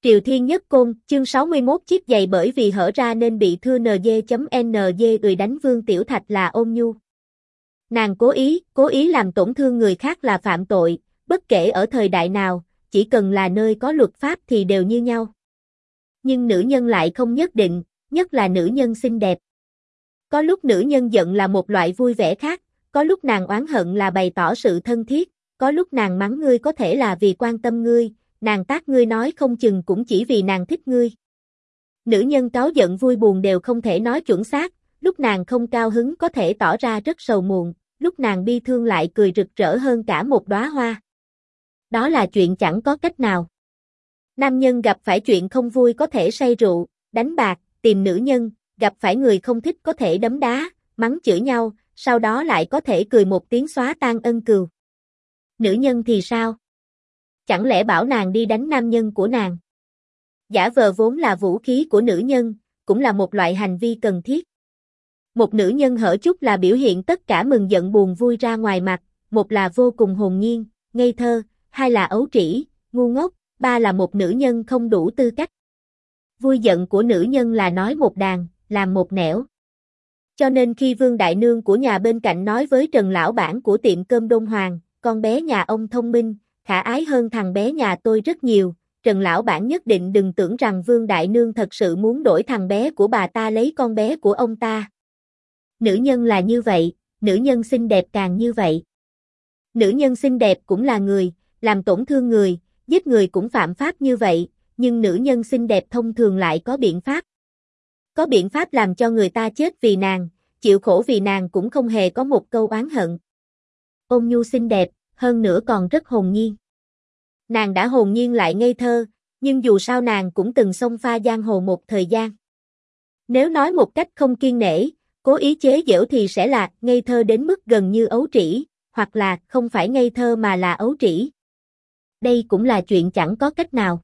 Triều Thiên Nhất Côn, chương 61 chiếc giày bởi vì hở ra nên bị thưa NG.NG người đánh Vương Tiểu Thạch là Ôn Nhu. Nàng cố ý làm tổn thương người khác là phạm tội, bất kể ở thời đại nào, chỉ cần là nơi có luật pháp thì đều như nhau. Nhưng nữ nhân lại không nhất định, nhất là nữ nhân xinh đẹp. Có lúc nữ nhân giận là một loại vui vẻ khác, có lúc nàng oán hận là bày tỏ sự thân thiết, có lúc nàng mắng ngươi có thể là vì quan tâm ngươi, nàng tát ngươi nói không chừng cũng chỉ vì nàng thích ngươi. Nữ nhân cáu giận vui buồn đều không thể nói chuẩn xác, lúc nàng không cao hứng có thể tỏ ra rất sầu muộn, lúc nàng bi thương lại cười rực rỡ hơn cả một đóa hoa. Đó là chuyện chẳng có cách nào. Nam nhân gặp phải chuyện không vui có thể say rượu, đánh bạc, tìm nữ nhân, gặp phải người không thích có thể đấm đá, mắng chửi nhau, sau đó lại có thể cười một tiếng xóa tan ân cừu. Nữ nhân thì sao? Chẳng lẽ bảo nàng đi đánh nam nhân của nàng? Giả vờ vốn là vũ khí của nữ nhân, cũng là một loại hành vi cần thiết. Một nữ nhân hở chút là biểu hiện tất cả mừng giận buồn vui ra ngoài mặt, một là vô cùng hồn nhiên, ngây thơ, hai là ấu trĩ, ngu ngốc, ba là một nữ nhân không đủ tư cách. Vui giận của nữ nhân là nói một đàn, làm một nẻo. Cho nên khi Vương Đại Nương của nhà bên cạnh nói với Trần Lão Bản của tiệm cơm Đôn Hoàng, con bé nhà ông thông minh, khả ái hơn thằng bé nhà tôi rất nhiều, Trần Lão Bản nhất định đừng tưởng rằng Vương Đại Nương thật sự muốn đổi thằng bé của bà ta lấy con bé của ông ta. Nữ nhân là như vậy, nữ nhân xinh đẹp càng như vậy. Nữ nhân xinh đẹp cũng là người, làm tổn thương người, giết người cũng phạm pháp như vậy, nhưng nữ nhân xinh đẹp thông thường lại có biện pháp. Có biện pháp làm cho người ta chết vì nàng, chịu khổ vì nàng cũng không hề có một câu oán hận. Ôn Nhu xinh đẹp, hơn nữa còn rất hồn nhiên. Nàng đã hồn nhiên lại ngây thơ, nhưng dù sao nàng cũng từng xông pha giang hồ một thời gian. Nếu nói một cách không kiêng nể, cố ý chế giễu thì sẽ là ngây thơ đến mức gần như ấu trĩ, hoặc là không phải ngây thơ mà là ấu trĩ. Đây cũng là chuyện chẳng có cách nào.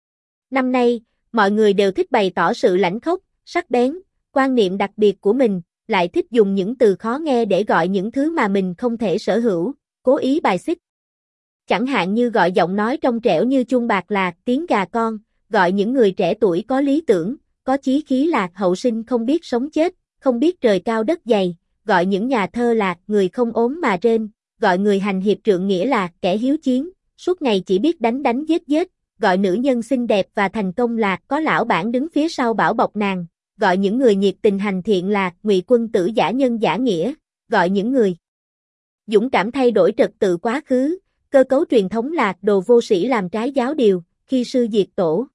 Năm nay, mọi người đều thích bày tỏ sự lãnh khốc, sắc bén, quan niệm đặc biệt của mình, lại thích dùng những từ khó nghe để gọi những thứ mà mình không thể sở hữu, cố ý bài xích. Chẳng hạn như gọi giọng nói trong trẻo như chuông bạc là tiếng gà con, gọi những người trẻ tuổi có lý tưởng, có chí khí là hậu sinh không biết sống chết, không biết trời cao đất dày, gọi những nhà thơ là người không ốm mà rên, gọi người hành hiệp trượng nghĩa là kẻ hiếu chiến, suốt ngày chỉ biết đánh đánh giết giết, gọi nữ nhân xinh đẹp và thành công là có lão bản đứng phía sau bảo bọc nàng, gọi những người nhiệt tình hành thiện là ngụy quân tử giả nhân giả nghĩa, gọi những người dũng cảm thay đổi trật tự quá khứ, cơ cấu truyền thống là đồ vô sĩ làm trái giáo điều, khi sư diệt tổ.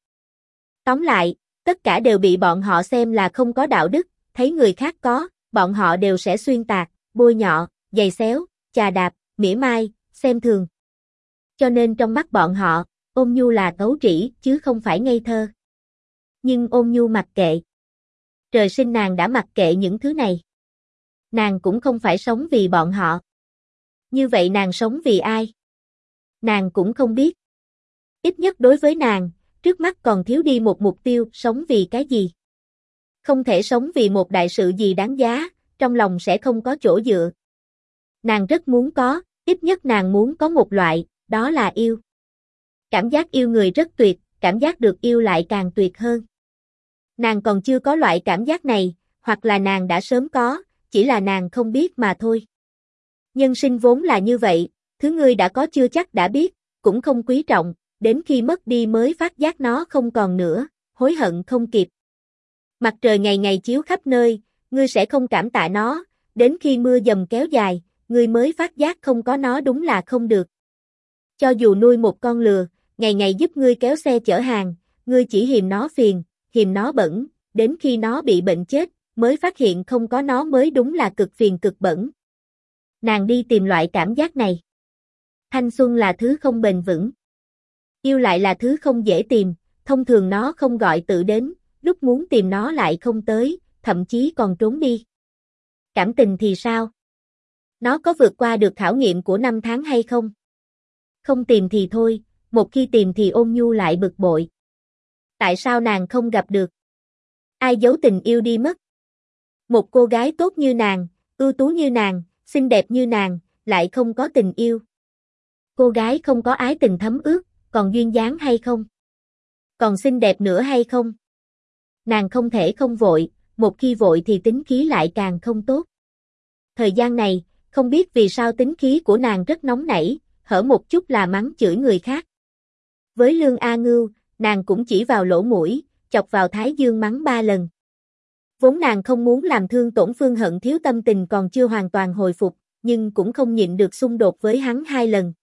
Tóm lại, tất cả đều bị bọn họ xem là không có đạo đức, thấy người khác có, bọn họ đều sẽ xuyên tạc, bôi nhọ, giày xéo, chà đạp, mỉa mai, xem thường. Cho nên trong mắt bọn họ, Ôn Nhu là ấu trĩ chứ không phải ngây thơ. Nhưng Ôn Nhu mặc kệ. Trời sinh nàng đã mặc kệ những thứ này. Nàng cũng không phải sống vì bọn họ. Như vậy nàng sống vì ai? Nàng cũng không biết. Ít nhất đối với nàng, trước mắt còn thiếu đi một mục tiêu, sống vì cái gì? Không thể sống vì một đại sự gì đáng giá, trong lòng sẽ không có chỗ dựa. Nàng rất muốn có, ít nhất nàng muốn có một loại, đó là yêu. Cảm giác yêu người rất tuyệt, cảm giác được yêu lại càng tuyệt hơn. Nàng còn chưa có loại cảm giác này, hoặc là nàng đã sớm có, chỉ là nàng không biết mà thôi. Nhân sinh vốn là như vậy, thứ ngươi đã có chưa chắc đã biết, cũng không quý trọng, đến khi mất đi mới phát giác nó không còn nữa, hối hận không kịp. Mặt trời ngày ngày chiếu khắp nơi, ngươi sẽ không cảm tạ nó, đến khi mưa dầm kéo dài, ngươi mới phát giác không có nó đúng là không được. Cho dù nuôi một con lừa, ngày ngày giúp ngươi kéo xe chở hàng, ngươi chỉ hiềm nó phiền, hiềm nó bẩn, đến khi nó bị bệnh chết, mới phát hiện không có nó mới đúng là cực phiền cực bẩn. Nàng đi tìm loại cảm giác này. Thanh xuân là thứ không bền vững. Yêu lại là thứ không dễ tìm, thông thường nó không gọi tự đến, lúc muốn tìm nó lại không tới, thậm chí còn trốn đi. Cảm tình thì sao? Nó có vượt qua được khảo nghiệm của năm tháng hay không? Không tìm thì thôi, một khi tìm thì Ôn Nhu lại bực bội. Tại sao nàng không gặp được? Ai giấu tình yêu đi mất? Một cô gái tốt như nàng, ưu tú như nàng, xinh đẹp như nàng, lại không có tình yêu. Cô gái không có ái tình thấm ướt, còn duyên dáng hay không? Còn xinh đẹp nữa hay không? Nàng không thể không vội, một khi vội thì tính khí lại càng không tốt. Thời gian này, không biết vì sao tính khí của nàng rất nóng nảy, hở một chút là mắng chửi người khác. Với Lương A Ngưu, nàng cũng chỉ vào lỗ mũi, chọc vào thái dương mắng 3 lần. Vốn nàng không muốn làm thương tổn Phương Hận Thiếu tâm tình còn chưa hoàn toàn hồi phục, nhưng cũng không nhịn được xung đột với hắn 2 lần.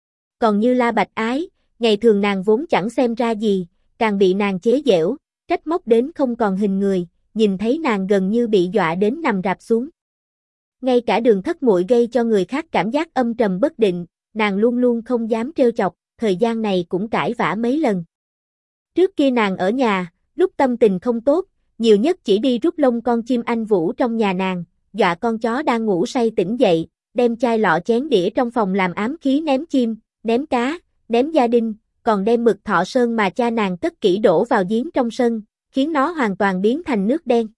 Còn như La Bạch Ái, ngày thường nàng vốn chẳng xem ra gì, càng bị nàng chế giễu, trách móc đến không còn hình người, nhìn thấy nàng gần như bị dọa đến nằm rạp xuống. Ngay cả Đường Thất Muội gây cho người khác cảm giác âm trầm bất định, nàng luôn luôn không dám trêu chọc, thời gian này cũng cãi vã mấy lần. Trước kia nàng ở nhà, lúc tâm tình không tốt, nhiều nhất chỉ đi rút lông con chim anh Vũ trong nhà nàng, dọa con chó đang ngủ say tỉnh dậy, đem chai lọ chén đĩa trong phòng làm ám khí ném chim, ném cá, ném gia đinh, còn đem mực thọ sơn mà cha nàng cất kỹ đổ vào giếng trong sân, khiến nó hoàn toàn biến thành nước đen.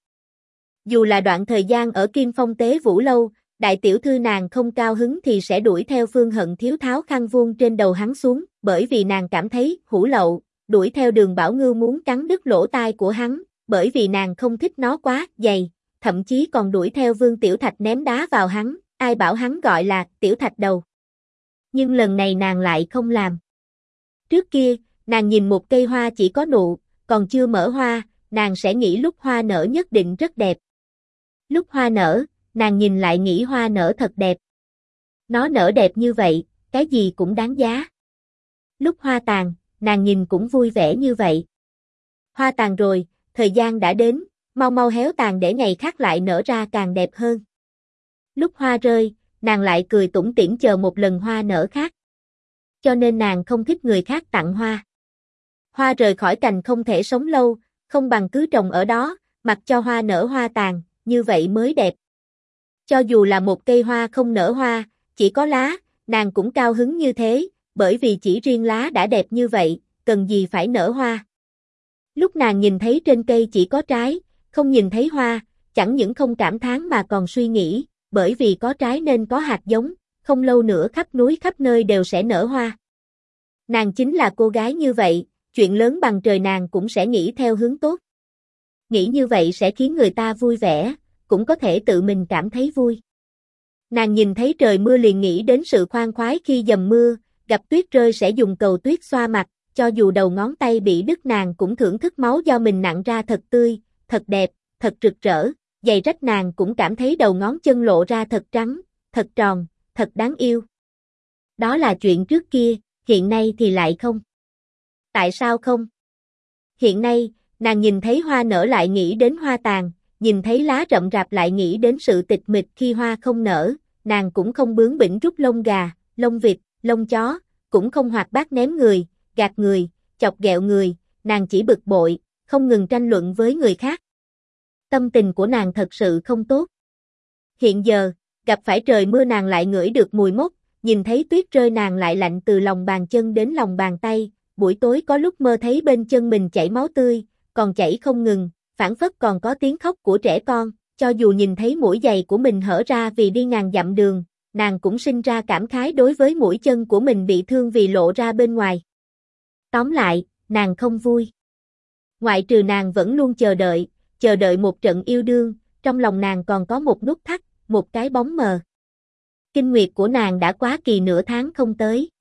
Dù là đoạn thời gian ở Kim Phong Tế Vũ Lâu, đại tiểu thư nàng không cao hứng thì sẽ đuổi theo Phương Hận Thiếu tháo khăn vuông trên đầu hắn xuống, bởi vì nàng cảm thấy hủ lậu, đuổi theo Đường Bảo Ngưu muốn cắn đứt lỗ tai của hắn, bởi vì nàng không thích nó quá dày, thậm chí còn đuổi theo Vương Tiểu Thạch ném đá vào hắn, ai bảo hắn gọi là Tiểu Thạch đầu. Nhưng lần này nàng lại không làm. Trước kia, nàng nhìn một cây hoa chỉ có nụ, còn chưa mở hoa, nàng sẽ nghĩ lúc hoa nở nhất định rất đẹp. Lúc hoa nở, nàng nhìn lại nghĩ hoa nở thật đẹp. Nó nở đẹp như vậy, cái gì cũng đáng giá. Lúc hoa tàn, nàng nhìn cũng vui vẻ như vậy. Hoa tàn rồi, thời gian đã đến, mau mau héo tàn để ngày khác lại nở ra càng đẹp hơn. Lúc hoa rơi, nàng lại cười tủm tỉm chờ một lần hoa nở khác. Cho nên nàng không thích người khác tặng hoa. Hoa rời khỏi cành không thể sống lâu, không bằng cứ trồng ở đó, mặc cho hoa nở hoa tàn, như vậy mới đẹp. Cho dù là một cây hoa không nở hoa, chỉ có lá, nàng cũng cao hứng như thế, bởi vì chỉ riêng lá đã đẹp như vậy, cần gì phải nở hoa. Lúc nàng nhìn thấy trên cây chỉ có trái, không nhìn thấy hoa, chẳng những không cảm thán mà còn suy nghĩ, bởi vì có trái nên có hạt giống, không lâu nữa khắp núi khắp nơi đều sẽ nở hoa. Nàng chính là cô gái như vậy, chuyện lớn bằng trời nàng cũng sẽ nghĩ theo hướng tốt. Nghĩ như vậy sẽ khiến người ta vui vẻ, cũng có thể tự mình cảm thấy vui. Nàng nhìn thấy trời mưa liền nghĩ đến sự khoan khoái khi dầm mưa, gặp tuyết rơi sẽ dùng cầu tuyết xoa mặt, cho dù đầu ngón tay bị đứt nàng cũng thưởng thức máu do mình nặn ra thật tươi, thật đẹp, thật rực rỡ, giày rách nàng cũng cảm thấy đầu ngón chân lộ ra thật trắng, thật tròn, thật đáng yêu. Đó là chuyện trước kia, hiện nay thì lại không. Tại sao không? Hiện nay, nàng nhìn thấy hoa nở lại nghĩ đến hoa tàn, nhìn thấy lá rậm rạp lại nghĩ đến sự tịch mịch khi hoa không nở, nàng cũng không bướng bỉnh rút lông gà, lông vịt, lông chó, cũng không hoạt bát ném người, gạt người, chọc ghẹo người, nàng chỉ bực bội, không ngừng tranh luận với người khác. Tâm tình của nàng thật sự không tốt. Hiện giờ, gặp phải trời mưa nàng lại ngửi được mùi mốc, nhìn thấy tuyết rơi nàng lại lạnh từ lòng bàn chân đến lòng bàn tay, buổi tối có lúc mơ thấy bên chân mình chảy máu tươi, còn chảy không ngừng, phảng phất còn có tiếng khóc của trẻ con, cho dù nhìn thấy mũi giày của mình hở ra vì đi ngàn dặm đường, nàng cũng sinh ra cảm khái đối với mũi chân của mình bị thương vì lộ ra bên ngoài. Tóm lại, nàng không vui. Ngoại trừ nàng vẫn luôn chờ đợi một trận yêu đương, trong lòng nàng còn có một nút thắt, một cái bóng mờ. Kinh nguyệt của nàng đã quá kỳ nửa tháng không tới.